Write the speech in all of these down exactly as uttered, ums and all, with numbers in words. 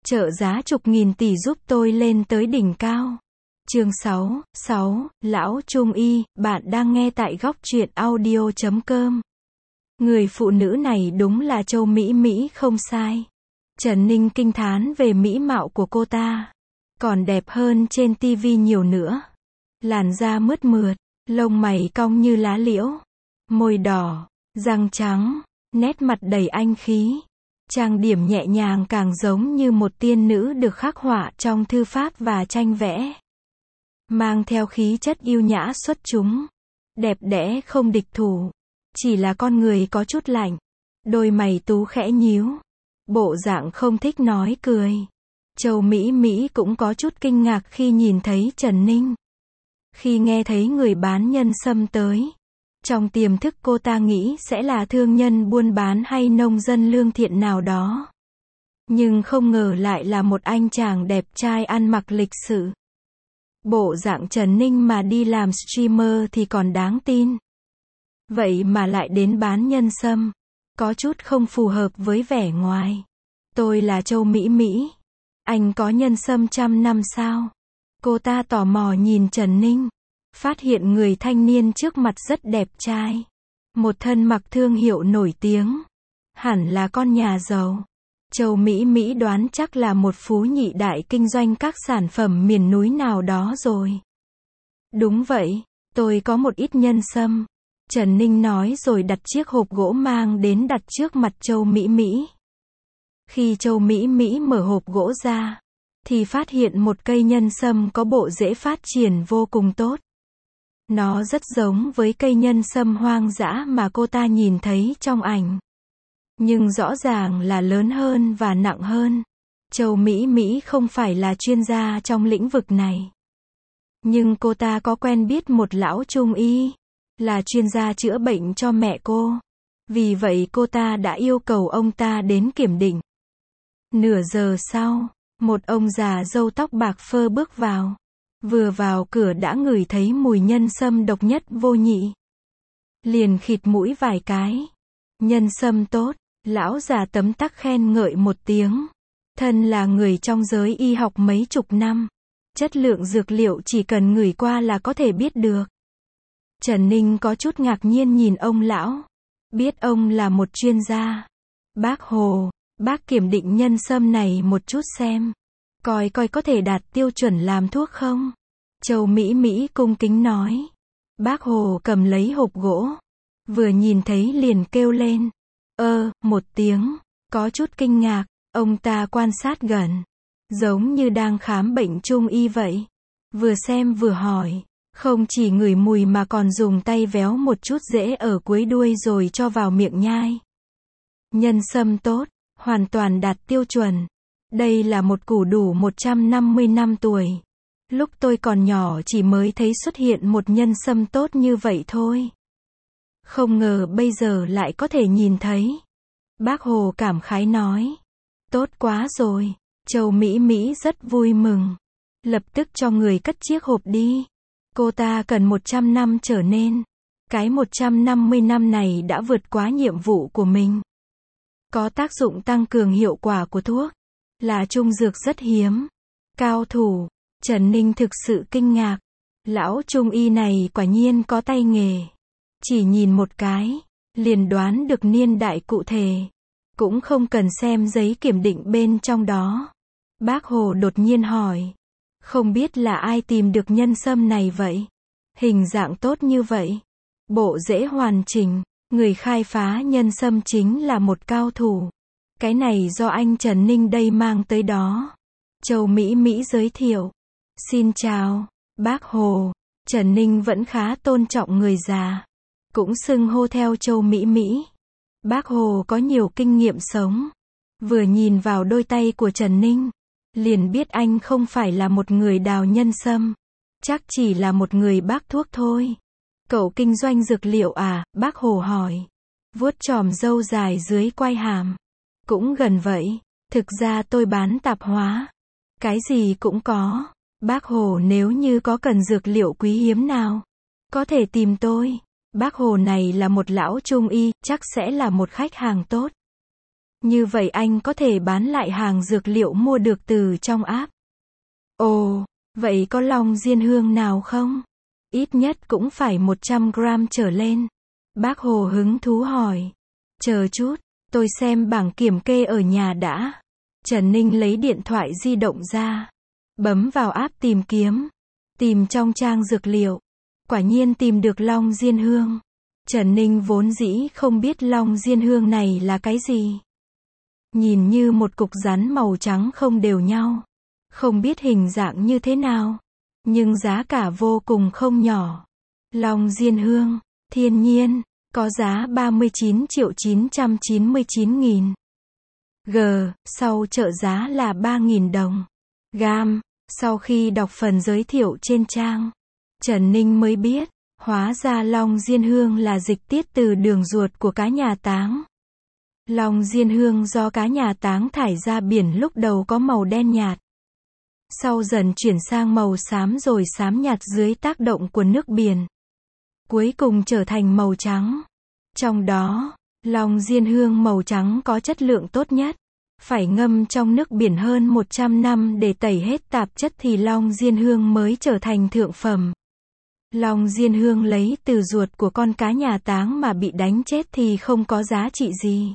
Trợ giá chục nghìn tỷ giúp tôi lên tới đỉnh cao. Chương sáu, sáu, Lão Trung Y, bạn đang nghe tại góc truyện audio chấm com. Người phụ nữ này đúng là Châu Mỹ Mỹ không sai. Trần Ninh kinh thán về mỹ mạo của cô ta. Còn đẹp hơn trên tivi nhiều nữa. Làn da mướt mượt, lông mày cong như lá liễu. Môi đỏ, răng trắng, nét mặt đầy anh khí. Trang điểm nhẹ nhàng càng giống như một tiên nữ được khắc họa trong thư pháp và tranh vẽ. Mang theo khí chất yêu nhã xuất chúng. Đẹp đẽ không địch thủ. Chỉ là con người có chút lạnh. Đôi mày tú khẽ nhíu. Bộ dạng không thích nói cười. Châu Mỹ Mỹ cũng có chút kinh ngạc khi nhìn thấy Trần Ninh. Khi nghe thấy người bán nhân sâm tới. Trong tiềm thức cô ta nghĩ sẽ là thương nhân buôn bán hay nông dân lương thiện nào đó. Nhưng không ngờ lại là một anh chàng đẹp trai ăn mặc lịch sự. Bộ dạng Trần Ninh mà đi làm streamer thì còn đáng tin. Vậy mà lại đến bán nhân sâm. Có chút không phù hợp với vẻ ngoài. Tôi là Châu Mỹ Mỹ. Anh có nhân sâm trăm năm sao? Cô ta tò mò nhìn Trần Ninh. Phát hiện người thanh niên trước mặt rất đẹp trai. Một thân mặc thương hiệu nổi tiếng. Hẳn là con nhà giàu. Châu Mỹ Mỹ đoán chắc là một phú nhị đại kinh doanh các sản phẩm miền núi nào đó rồi. Đúng vậy, tôi có một ít nhân sâm. Trần Ninh nói rồi đặt chiếc hộp gỗ mang đến đặt trước mặt Châu Mỹ Mỹ. Khi Châu Mỹ Mỹ mở hộp gỗ ra, thì phát hiện một cây nhân sâm có bộ rễ phát triển vô cùng tốt. Nó rất giống với cây nhân sâm hoang dã mà cô ta nhìn thấy trong ảnh. Nhưng rõ ràng là lớn hơn và nặng hơn. Châu Mỹ Mỹ không phải là chuyên gia trong lĩnh vực này. Nhưng cô ta có quen biết một lão trung y, là chuyên gia chữa bệnh cho mẹ cô. Vì vậy cô ta đã yêu cầu ông ta đến kiểm định. Nửa giờ sau, một ông già râu tóc bạc phơ bước vào. Vừa vào cửa đã ngửi thấy mùi nhân sâm độc nhất vô nhị. Liền khịt mũi vài cái. Nhân sâm tốt, lão già tấm tắc khen ngợi một tiếng. Thân là người trong giới y học mấy chục năm. Chất lượng dược liệu chỉ cần ngửi qua là có thể biết được. Trần Ninh có chút ngạc nhiên nhìn ông lão. Biết ông là một chuyên gia. Bác Hồ, bác kiểm định nhân sâm này một chút xem. Coi coi có thể đạt tiêu chuẩn làm thuốc không? Châu Mỹ Mỹ cung kính nói. Bác Hồ cầm lấy hộp gỗ. Vừa nhìn thấy liền kêu lên. Ơ, một tiếng. Có chút kinh ngạc. Ông ta quan sát gần. Giống như đang khám bệnh trung y vậy. Vừa xem vừa hỏi. Không chỉ ngửi mùi mà còn dùng tay véo một chút rễ ở cuối đuôi rồi cho vào miệng nhai. Nhân sâm tốt. Hoàn toàn đạt tiêu chuẩn. Đây là một củ đủ một trăm năm mươi năm tuổi. Lúc tôi còn nhỏ chỉ mới thấy xuất hiện một nhân sâm tốt như vậy thôi. Không ngờ bây giờ lại có thể nhìn thấy. Bác Hồ cảm khái nói. Tốt quá rồi. Châu Mỹ Mỹ rất vui mừng. Lập tức cho người cất chiếc hộp đi. Cô ta cần một trăm năm trở nên. Cái một trăm năm mươi năm này đã vượt quá nhiệm vụ của mình. Có tác dụng tăng cường hiệu quả của thuốc. Là trung dược rất hiếm. Cao thủ. Trần Ninh thực sự kinh ngạc. Lão trung y này quả nhiên có tay nghề. Chỉ nhìn một cái, liền đoán được niên đại cụ thể. Cũng không cần xem giấy kiểm định bên trong đó. Bác Hồ đột nhiên hỏi. Không biết là ai tìm được nhân sâm này vậy? Hình dạng tốt như vậy. Bộ rễ hoàn chỉnh. Người khai phá nhân sâm chính là một cao thủ. Cái này do anh Trần Ninh đây mang tới đó. Châu Mỹ Mỹ giới thiệu. Xin chào, bác Hồ. Trần Ninh vẫn khá tôn trọng người già. Cũng xưng hô theo Châu Mỹ Mỹ. Bác Hồ có nhiều kinh nghiệm sống. Vừa nhìn vào đôi tay của Trần Ninh. Liền biết anh không phải là một người đào nhân sâm. Chắc chỉ là một người bác thuốc thôi. Cậu kinh doanh dược liệu à? Bác Hồ hỏi. Vuốt chòm râu dài dưới quai hàm. Cũng gần vậy. Thực ra tôi bán tạp hóa. Cái gì cũng có. Bác Hồ nếu như có cần dược liệu quý hiếm nào, có thể tìm tôi. Bác Hồ này là một lão trung y, chắc sẽ là một khách hàng tốt. Như vậy anh có thể bán lại hàng dược liệu mua được từ trong app. Ồ, vậy có long diên hương nào không? Ít nhất cũng phải một trăm gram trở lên. Bác Hồ hứng thú hỏi. Chờ chút, tôi xem bảng kiểm kê ở nhà đã. Trần Ninh lấy điện thoại di động ra. Bấm vào app tìm kiếm. Tìm trong trang dược liệu. Quả nhiên tìm được long diên hương. Trần Ninh vốn dĩ không biết long diên hương này là cái gì. Nhìn như một cục rắn màu trắng không đều nhau. Không biết hình dạng như thế nào. Nhưng giá cả vô cùng không nhỏ. Long diên hương, thiên nhiên, có giá ba mươi chín triệu chín trăm chín mươi chín nghìn. G, sau trợ giá là ba nghìn đồng. Gam, sau khi đọc phần giới thiệu trên trang, Trần Ninh mới biết, hóa ra long diên hương là dịch tiết từ đường ruột của cá nhà táng. Long diên hương do cá nhà táng thải ra biển lúc đầu có màu đen nhạt. Sau dần chuyển sang màu xám rồi xám nhạt dưới tác động của nước biển. Cuối cùng trở thành màu trắng. Trong đó, long diên hương màu trắng có chất lượng tốt nhất. Phải ngâm trong nước biển hơn một trăm năm để tẩy hết tạp chất thì long diên hương mới trở thành thượng phẩm. Long diên hương lấy từ ruột của con cá nhà táng mà bị đánh chết thì không có giá trị gì.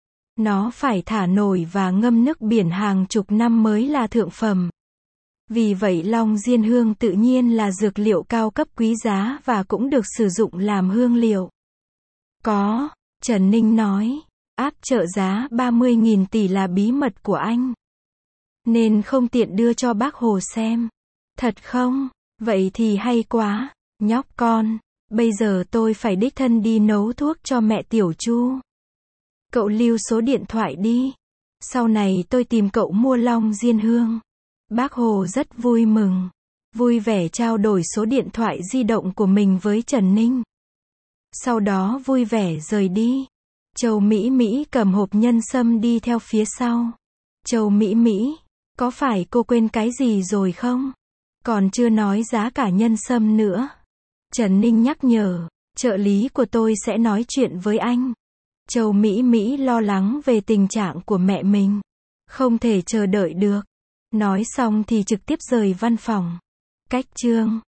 Nó phải thả nổi và ngâm nước biển hàng chục năm mới là thượng phẩm. Vì vậy long diên hương tự nhiên là dược liệu cao cấp quý giá và cũng được sử dụng làm hương liệu. Có, Trần Ninh nói, áp trợ giá ba mươi nghìn tỷ là bí mật của anh. Nên không tiện đưa cho bác Hồ xem. Thật không? Vậy thì hay quá, nhóc con, bây giờ tôi phải đích thân đi nấu thuốc cho mẹ Tiểu Chu. Cậu lưu số điện thoại đi. Sau này tôi tìm cậu mua long diên hương. Bác Hồ rất vui mừng, vui vẻ trao đổi số điện thoại di động của mình với Trần Ninh. Sau đó vui vẻ rời đi. Châu Mỹ Mỹ cầm hộp nhân sâm đi theo phía sau. Châu Mỹ Mỹ, có phải cô quên cái gì rồi không? Còn chưa nói giá cả nhân sâm nữa. Trần Ninh nhắc nhở, trợ lý của tôi sẽ nói chuyện với anh. Châu Mỹ Mỹ lo lắng về tình trạng của mẹ mình. Không thể chờ đợi được. Nói xong thì trực tiếp rời văn phòng. Cách chương